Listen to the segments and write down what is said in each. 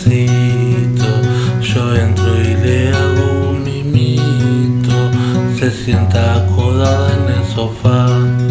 despacito, yo entro y le hago un mimito. Se sienta acodada en el sofá,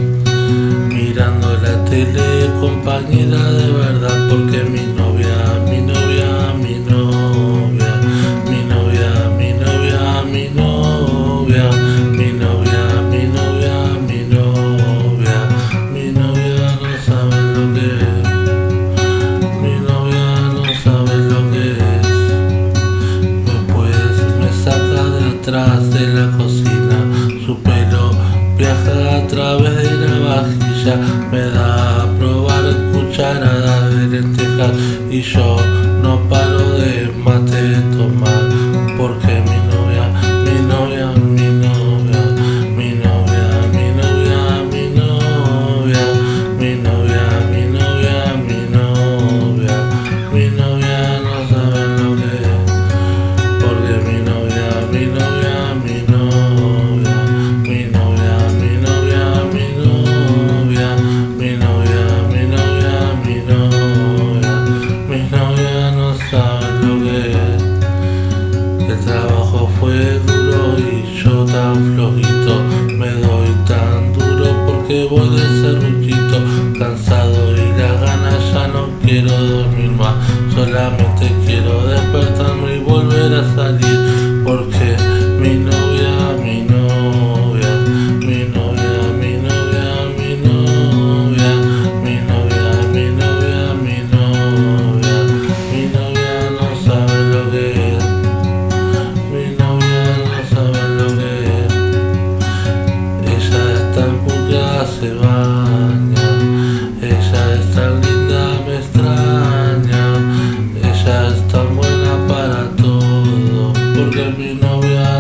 mirando la tele, compañera de verdad, porque mi novia, mi novia, mi novia, mi novia, mi novia, mi novia, mi novia, mi novia, mi novia, mi novia no sabe lo que es, mi novia no sabe lo que es. Después me saca de atrás de la cocina, su pelo viaja a través de la vajilla, me da a probar cucharadas de lentejas y yo no paro de mate tomar, porque mi novia, mi novia, mi novia, mi novia, mi novia, mi novia, mi novia, mi novia, mi novia, mi novia no sabe lo que es, porque mi novia, mi novia, mi novia, mi novia, mi novia, mi novia, mi novia, mi novia, mi novia, mi novia no sabe lo que es. El trabajo fue duro y yo tan flojito, me doy tan duro porque voy de serruchito, cansado y las ganas ya no quiero dormir más, solamente quiero despertarme y volver a salir, porque mi novia, mi novia, mi novia, mi novia, mi novia, mi novia, mi novia, mi novia, mi novia no sabe lo que es, mi novia no sabe lo que es. Ella es tan pulcra, se baña, ella es tan linda, me extraña, ella es tan buena para todo, porque mi novia